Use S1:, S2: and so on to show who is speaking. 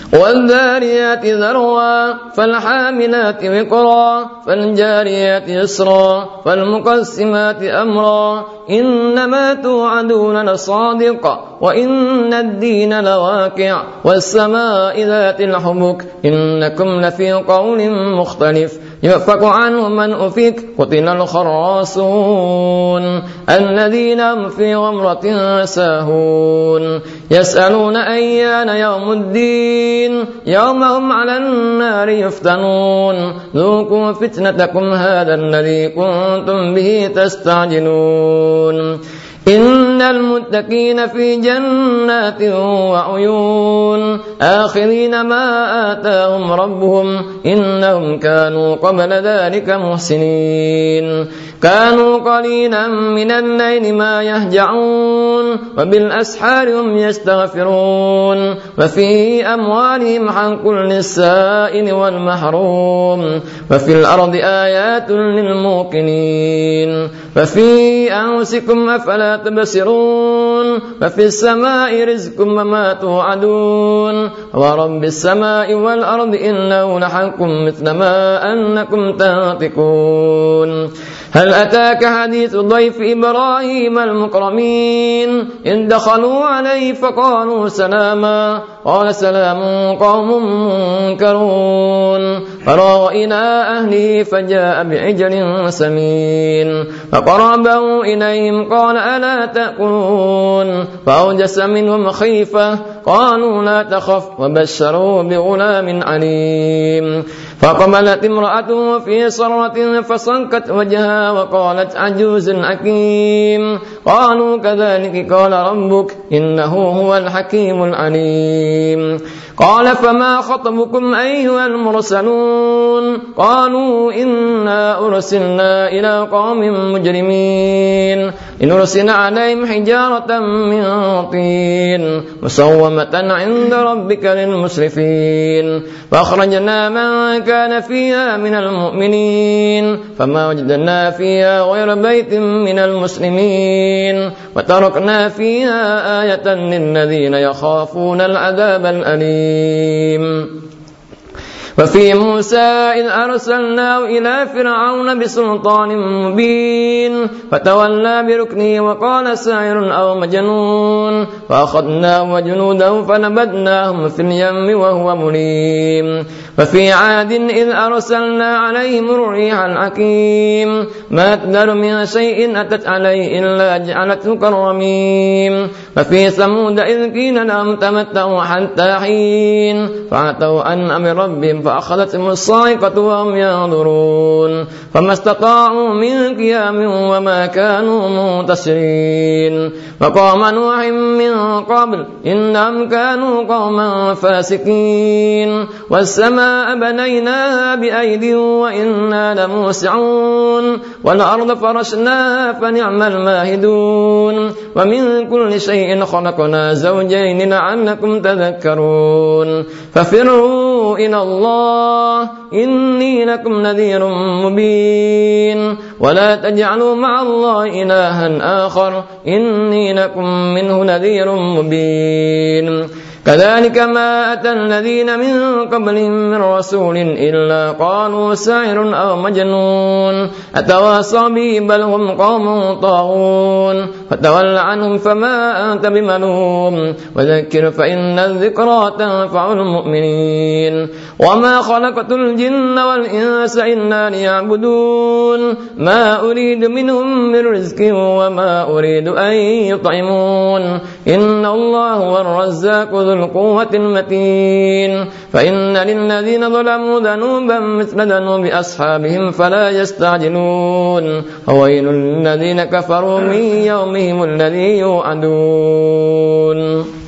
S1: والذاريات ذروا فالحاملات وقرا فالجاريات يسرا فالمقسمات أمرا إنما توعدون لصادق وإن الدين لواقع والسماء ذات الحبك إنكم لفي قول مختلف يؤفك عنه من أفك قتل الخراصون الذين هم في غمرة ساهون يسألون أيان يوم الدين يوم هم على النار يفتنون ذوقوا فتنتكم هذا الذي كنتم به تستعجلون إن المتقين في جنات وعيون آخذين ما آتاهم ربهم إنهم كانوا قبل ذلك محسنين كانوا قليلا من الليل ما يهجعون وبالأسحار هم يستغفرون وفي أموالهم حق للسائل والمحروم وفي الأرض آيات للموقنين وفي أنفسكم أفلا تبصرون وفي السماء رزقكم وما توعدون ورب السماء والأرض إنه لحق مثل ما أنكم تنطقون هل أتاك حديث ضيف إبراهيم المكرمين إن دخلوا عليه فقالوا سلاما قال سلام قوم منكرون فراغ إلى أهله فجاء بعجل سمين فقربه إليهم قال ألا تأكلون فأوجس منهم خيفة قالوا لا تخف وبشروه بغلام عليم فقبلت امرأته في صرة فصنكت وجهها وقالت عجوز حكيم قالوا كذلك قال ربك إنه هو الحكيم العليم قال فما خطبكم أيها المرسلون قالوا إنا أرسلنا إلى قوم مجرمين إن أرسل عليهم حجارة من طين مسومة عند ربك للمسرفين فأخرجنا من كان فيها من المؤمنين فما وجدنا فيها غير بيت من المسلمين وتركنا فيها آية للذين يخافون العذاب الأليم وفي موسى إذ أرسلناه إلى فرعون بسلطان مبين فتولى بركنه وقال ساحر أو مجنون فأخذناه وجنوده فنبذناهم في اليم وهو مليم وفي عاد إذ أرسلنا عليهم الريح الحكيم ما تذر من شيء أتت عليه إلا جعلته كالرميم وفي ثمود إذ قيل لهم تمتعوا حتى حين فعتوا عن أمر ربهم فأخذتهم الصاعقة وهم ينظرون فما استطاعوا من قيام وما كانوا منتصرين وقوم نوح من قبل إنهم كانوا قوما فاسقين والسماء بنيناها بأيد وإنا لموسعون والأرض فرشناها فنعم الماهدون ومن كل شيء خلقنا زوجين لعلكم تذكرون ففروا إلى الله إني لكم نذير مبين ولا تجعلوا مع الله إلها آخر إني لكم منه نذير مبين كذلك ما أتى الذين من قبلهم من رسول إلا قالوا ساحر أو مجنون أتواصوا به بل هم قوم طاغون فتول عنهم فما أنت بملوم وذكر فإن الذكرى تنفع المؤمنين وما خلقت الجن والإنس إلا ليعبدون ما أريد منهم من رزق وما أريد أن يطعمون إن الله هو الرزاق ذو القوة المتين فإن للذين ظلموا ذنوبا مثل ذنوب أصحابهم فلا يستعجلون وويل للذين كفروا من يومهم الذي يوعدون.